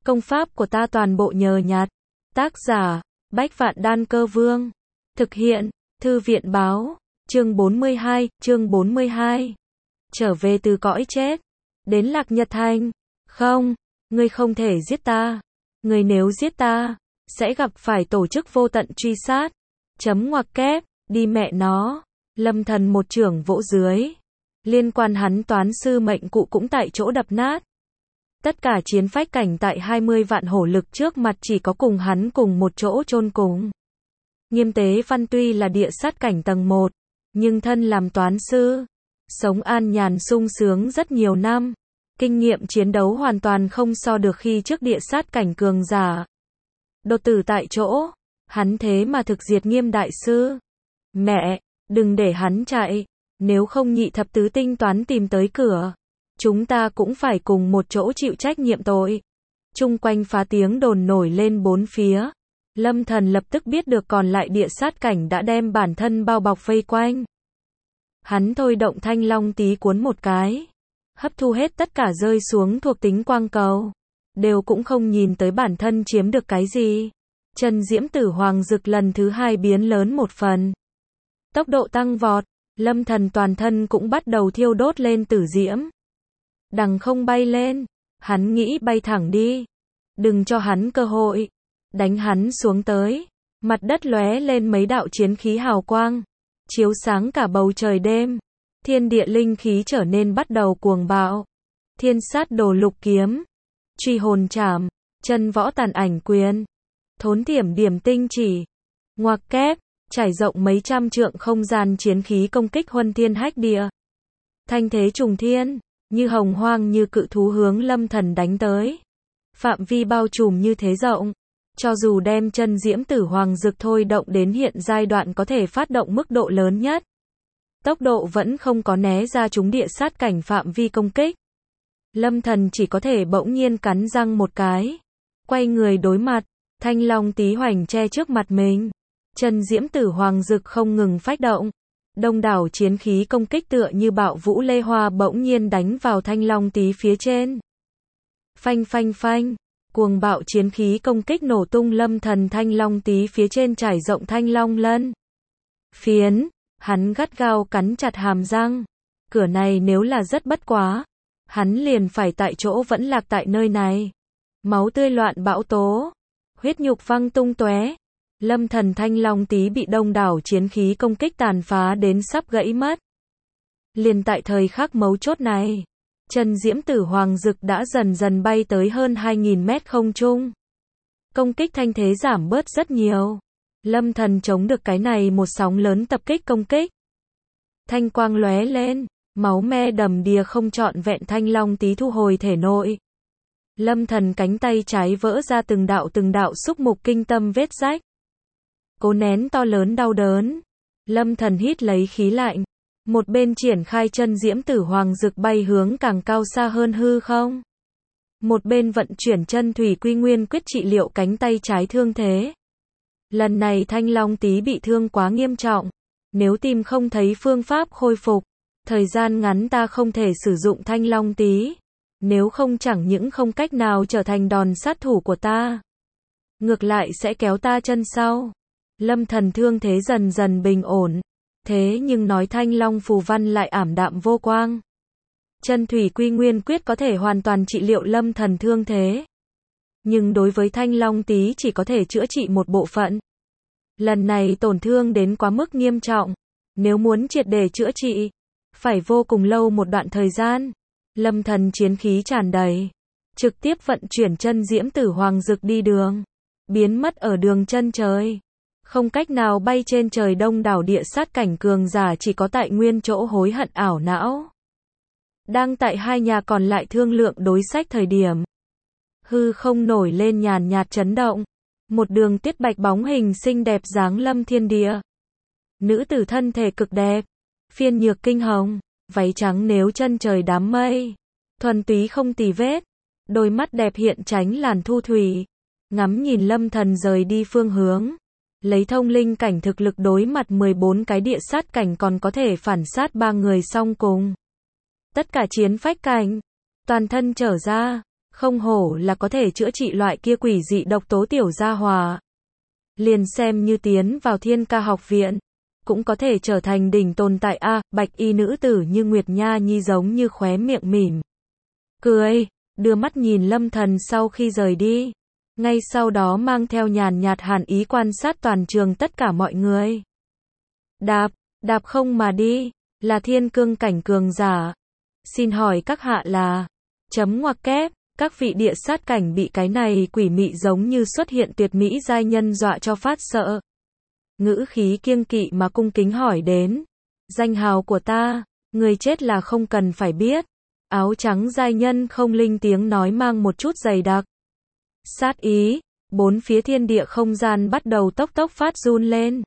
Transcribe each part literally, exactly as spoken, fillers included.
Công pháp của ta toàn bộ nhờ nhặt. Tác giả, Bách Vạn Đan Cơ Vương. Thực hiện, Thư viện Báo. Chương bốn mươi hai, chương bốn mươi hai. Trở về từ cõi chết. Đến Lạc Nhật Thành. Không, ngươi không thể giết ta. Ngươi nếu giết ta, sẽ gặp phải tổ chức vô tận truy sát. Chấm ngoặc kép, đi mẹ nó. Lâm Thần một chưởng vỗ dưới. Liên quan hắn toán sư mệnh cụ cũng tại chỗ đập nát. Tất cả chiến phách cảnh tại hai mươi vạn hổ lực trước mặt chỉ có cùng hắn cùng một chỗ chôn cùng. Nghiêm Tế Văn tuy là địa sát cảnh tầng một, nhưng thân làm toán sư, sống an nhàn sung sướng rất nhiều năm, kinh nghiệm chiến đấu hoàn toàn không so được khi trước địa sát cảnh cường giả. Đột tử tại chỗ, hắn thế mà thực diệt Nghiêm đại sư. Mẹ, đừng để hắn chạy, nếu không nhị thập tứ tinh toán tìm tới cửa, chúng ta cũng phải cùng một chỗ chịu trách nhiệm tội. Chung quanh phá tiếng đồn nổi lên bốn phía. Lâm Thần lập tức biết được còn lại địa sát cảnh đã đem bản thân bao bọc vây quanh. Hắn thôi động Thanh Long tí cuốn một cái, hấp thu hết tất cả rơi xuống thuộc tính quang cầu, đều cũng không nhìn tới bản thân chiếm được cái gì. Chân diễm tử hoàng dực lần thứ hai biến lớn một phần. Tốc độ tăng vọt, Lâm Thần toàn thân cũng bắt đầu thiêu đốt lên tử diễm. Đằng không bay lên, hắn nghĩ bay thẳng đi. Đừng cho hắn cơ hội. Đánh hắn xuống tới. Mặt đất lóe lên mấy đạo chiến khí hào quang, chiếu sáng cả bầu trời đêm. Thiên địa linh khí trở nên bắt đầu cuồng bạo. Thiên sát đồ lục kiếm, truy hồn trảm, chân võ tàn ảnh quyền, thốn thiểm điểm tinh chỉ, ngoặc kép, trải rộng mấy trăm trượng không gian chiến khí công kích huân thiên hách địa. Thanh thế trùng thiên, như hồng hoang như cự thú hướng Lâm Thần đánh tới. Phạm vi bao trùm như thế rộng, cho dù đem chân diễm tử hoàng dực thôi động đến hiện giai đoạn có thể phát động mức độ lớn nhất, tốc độ vẫn không có né ra chúng địa sát cảnh phạm vi công kích. Lâm Thần chỉ có thể bỗng nhiên cắn răng một cái, quay người đối mặt. Thanh long tí hoành che trước mặt mình, chân diễm tử hoàng dực không ngừng phách động. Đông đảo chiến khí công kích tựa như bạo vũ lê hoa bỗng nhiên đánh vào thanh long tí phía trên. Phanh phanh phanh, cuồng bạo chiến khí công kích nổ tung Lâm Thần thanh long tí phía trên trải rộng thanh long lân phiến. Hắn gắt gao cắn chặt hàm răng. Cửa này nếu là rất bất quá, hắn liền phải tại chỗ vẫn lạc tại nơi này. Máu tươi loạn bão tố, huyết nhục văng tung tóe. Lâm Thần thanh long tí bị đông đảo chiến khí công kích tàn phá đến sắp gãy mất. Liền tại thời khắc mấu chốt này, chân diễm tử hoàng dực đã dần dần bay tới hơn hai nghìn mét không trung. Công kích thanh thế giảm bớt rất nhiều. Lâm Thần chống được cái này một sóng lớn tập kích công kích. Thanh quang lóe lên, máu me đầm đìa không trọn vẹn thanh long tí thu hồi thể nội. Lâm Thần cánh tay trái vỡ ra từng đạo từng đạo xúc mục kinh tâm vết rách. Cố nén to lớn đau đớn, Lâm Thần hít lấy khí lạnh, một bên triển khai chân diễm tử hoàng dực bay hướng càng cao xa hơn hư không. Một bên vận chuyển chân thủy quy nguyên quyết trị liệu cánh tay trái thương thế. Lần này thanh long tí bị thương quá nghiêm trọng, nếu tìm không thấy phương pháp khôi phục, thời gian ngắn ta không thể sử dụng thanh long tí, nếu không chẳng những không cách nào trở thành đòn sát thủ của ta, ngược lại sẽ kéo ta chân sau. Lâm Thần thương thế dần dần bình ổn, thế nhưng nói thanh long phù văn lại ảm đạm vô quang. Chân thủy quy nguyên quyết có thể hoàn toàn trị liệu Lâm Thần thương thế, nhưng đối với thanh long tí chỉ có thể chữa trị một bộ phận. Lần này tổn thương đến quá mức nghiêm trọng, nếu muốn triệt để chữa trị, phải vô cùng lâu một đoạn thời gian. Lâm Thần chiến khí tràn đầy, trực tiếp vận chuyển chân diễm tử hoàng dực đi đường, biến mất ở đường chân trời. Không cách nào bay trên trời, đông đảo địa sát cảnh cường giả chỉ có tại nguyên chỗ hối hận ảo não. Đang tại hai nhà còn lại thương lượng đối sách thời điểm, hư không nổi lên nhàn nhạt chấn động, một đường tiết bạch bóng hình xinh đẹp giáng lâm thiên địa. Nữ tử thân thể cực đẹp, phiên nhược kinh hồng, váy trắng nếu chân trời đám mây, thuần túy không tì vết, đôi mắt đẹp hiện tránh làn thu thủy, ngắm nhìn Lâm Thần rời đi phương hướng. Lấy thông linh cảnh thực lực đối mặt mười bốn cái địa sát cảnh còn có thể phản sát ba người song cùng. Tất cả chiến phách cảnh, toàn thân trở ra, Không hổ là có thể chữa trị loại kia quỷ dị độc tố tiểu gia hỏa. Liền xem như tiến vào Thiên Ca học viện, cũng có thể trở thành đỉnh tồn tại a. Bạch y nữ tử như Nguyệt Nha Nhi giống như khóe miệng mỉm cười, đưa mắt nhìn Lâm Thần sau khi rời đi. Ngay sau đó mang theo nhàn nhạt hàn ý quan sát toàn trường tất cả mọi người. Đạp, đạp không mà đi, là thiên cương cảnh cường giả. Xin hỏi các hạ là, chấm ngoặc kép, các vị địa sát cảnh bị cái này quỷ mị giống như xuất hiện tuyệt mỹ giai nhân dọa cho phát sợ. Ngữ khí kiêng kỵ mà cung kính hỏi đến. Danh hào của ta, người chết là không cần phải biết. Áo trắng giai nhân không linh tiếng nói mang một chút dày đặc. Sát ý, bốn phía thiên địa không gian bắt đầu tốc tốc phát run lên.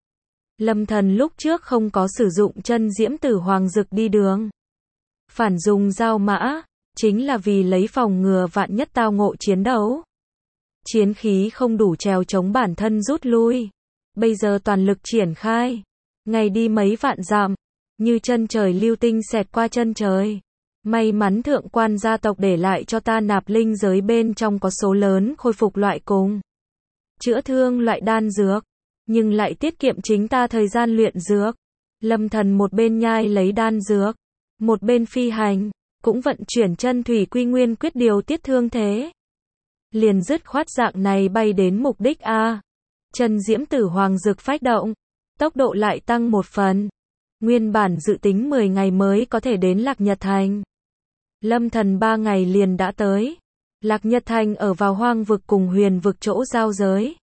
Lâm Thần lúc trước không có sử dụng chân diễm tử hoàng dực đi đường. Phản dùng dao mã, chính là vì lấy phòng ngừa vạn nhất tao ngộ chiến đấu. Chiến khí không đủ trèo chống bản thân rút lui. Bây giờ toàn lực triển khai. Ngày đi mấy vạn dặm, như chân trời lưu tinh xẹt qua chân trời. May mắn thượng quan gia tộc để lại cho ta nạp linh giới bên trong có số lớn khôi phục loại cùng chữa thương loại đan dược, nhưng lại tiết kiệm chính ta thời gian luyện dược. Lâm Thần một bên nhai lấy đan dược, một bên phi hành, cũng vận chuyển chân thủy quy nguyên quyết điều tiết thương thế. Liền dứt khoát dạng này bay đến mục đích a. Chân diễm tử hoàng dược phách động, tốc độ lại tăng một phần. Nguyên bản dự tính mười ngày mới có thể đến Lạc Nhật Thành. Lâm Thần ba ngày liền đã tới. Lạc Nhật Thành ở vào hoang vực cùng huyền vực chỗ giao giới.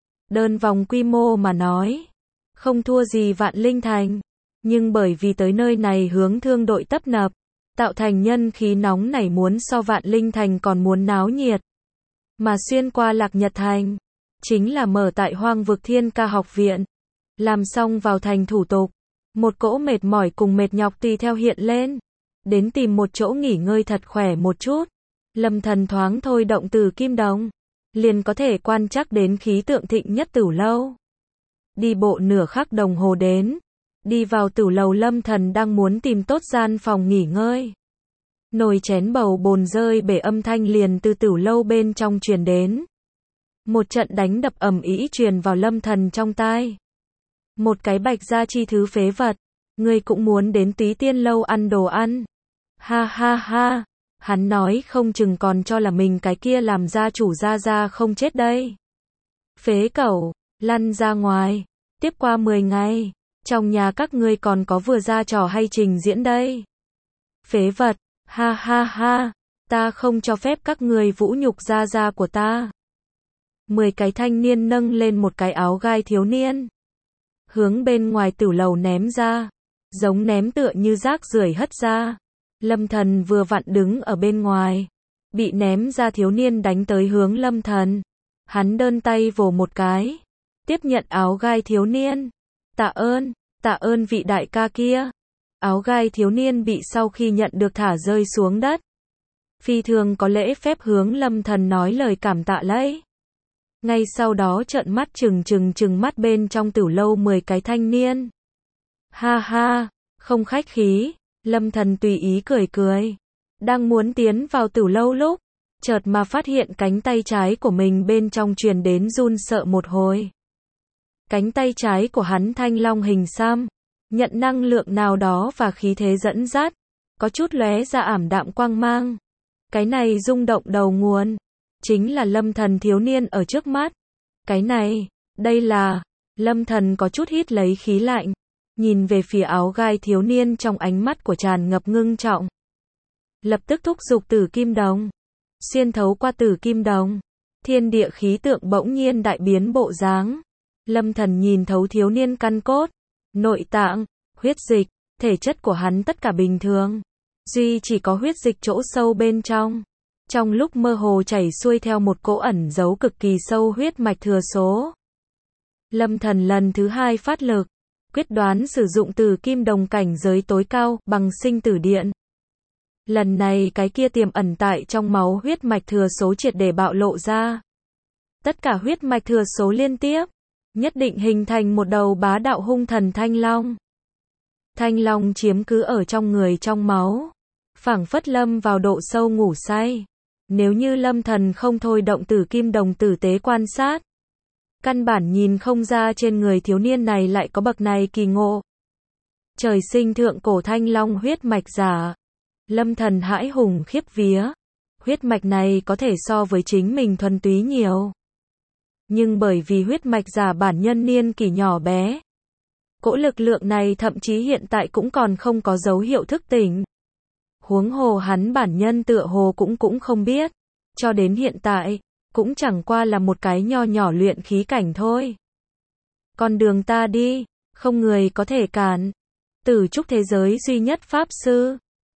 Đơn vòng quy mô mà nói, không thua gì Vạn Linh Thành. Nhưng bởi vì tới nơi này hướng thương đội tấp nập, tạo thành nhân khí nóng nảy muốn so Vạn Linh Thành còn muốn náo nhiệt. Mà xuyên qua Lạc Nhật Thành, chính là mở tại hoang vực Thiên Ca học viện. Làm xong vào thành thủ tục, một cỗ mệt mỏi cùng mệt nhọc tùy theo hiện lên. Đến tìm một chỗ nghỉ ngơi thật khỏe một chút. Lâm Thần thoáng thôi động từ kim đồng, liền có thể quan trắc đến khí tượng thịnh nhất Tửu lâu. Đi bộ nửa khắc đồng hồ đến, đi vào Tửu lầu Lâm Thần đang muốn tìm tốt gian phòng nghỉ ngơi. Nồi chén bầu bồn rơi bể âm thanh liền từ Tửu lâu bên trong truyền đến. Một trận đánh đập ầm ĩ truyền vào Lâm Thần trong tai. Một cái bạch gia chi thứ phế vật, ngươi cũng muốn đến Túy Tiên lâu ăn đồ ăn. Ha ha ha, hắn nói không chừng còn cho là mình cái kia làm gia chủ gia gia không chết đây. Phế cẩu, lăn ra ngoài, tiếp qua mười ngày, trong nhà các ngươi còn có vừa ra trò hay trình diễn đây. Phế vật, ha ha ha, ta không cho phép các ngươi vũ nhục gia gia của ta. Mười cái thanh niên nâng lên một cái áo gai thiếu niên, hướng bên ngoài Tửu lầu ném ra, giống ném tựa như rác rưởi hất ra. Lâm Thần vừa vặn đứng ở bên ngoài, bị ném ra thiếu niên đánh tới hướng Lâm Thần. Hắn đơn tay vồ một cái, tiếp nhận áo gai thiếu niên. Tạ ơn, tạ ơn vị đại ca kia. Áo gai thiếu niên bị sau khi nhận được thả rơi xuống đất. Phi thường có lễ phép hướng Lâm Thần nói lời cảm tạ lấy. Ngay sau đó trợn mắt trừng trừng trừng mắt bên trong Tửu lâu mười cái thanh niên. Ha ha, không khách khí. Lâm Thần tùy ý cười cười. Đang muốn tiến vào Tửu lâu lúc, chợt mà phát hiện cánh tay trái của mình bên trong truyền đến run sợ một hồi. Cánh tay trái của hắn thanh long hình xăm, nhận năng lượng nào đó và khí thế dẫn dắt, có chút lóe ra ảm đạm quang mang. Cái này rung động đầu nguồn, chính là Lâm Thần thiếu niên ở trước mắt. Cái này, đây là, Lâm Thần có chút hít lấy khí lạnh. Nhìn về phía áo gai thiếu niên trong ánh mắt của tràn ngập ngưng trọng. Lập tức thúc giục tử kim đồng. Xuyên thấu qua tử kim đồng. Thiên địa khí tượng bỗng nhiên đại biến bộ dáng. Lâm Thần nhìn thấu thiếu niên căn cốt, nội tạng, huyết dịch, thể chất của hắn tất cả bình thường. Duy chỉ có huyết dịch chỗ sâu bên trong. Trong lúc mơ hồ chảy xuôi theo một cỗ ẩn giấu cực kỳ sâu huyết mạch thừa số. Lâm Thần lần thứ hai phát lực. Quyết đoán sử dụng từ kim đồng cảnh giới tối cao, bằng sinh tử điện. Lần này cái kia tiềm ẩn tại trong máu huyết mạch thừa số triệt để bạo lộ ra. Tất cả huyết mạch thừa số liên tiếp, nhất định hình thành một đầu bá đạo hung thần thanh long. Thanh long chiếm cứ ở trong người trong máu, phảng phất lâm vào độ sâu ngủ say. Nếu như Lâm Thần không thôi động tử kim đồng tử tế quan sát, căn bản nhìn không ra trên người thiếu niên này lại có bậc này kỳ ngộ. Trời sinh thượng cổ thanh long huyết mạch giả. Lâm Thần hãi hùng khiếp vía. Huyết mạch này có thể so với chính mình thuần túy nhiều. Nhưng bởi vì huyết mạch giả bản nhân niên kỷ nhỏ bé, cỗ lực lượng này thậm chí hiện tại cũng còn không có dấu hiệu thức tỉnh. Huống hồ hắn bản nhân tựa hồ cũng cũng không biết. Cho đến hiện tại, cũng chẳng qua là một cái nho nhỏ luyện khí cảnh thôi. Con đường ta đi, không người có thể cản. Tử trúc thế giới duy nhất pháp sư.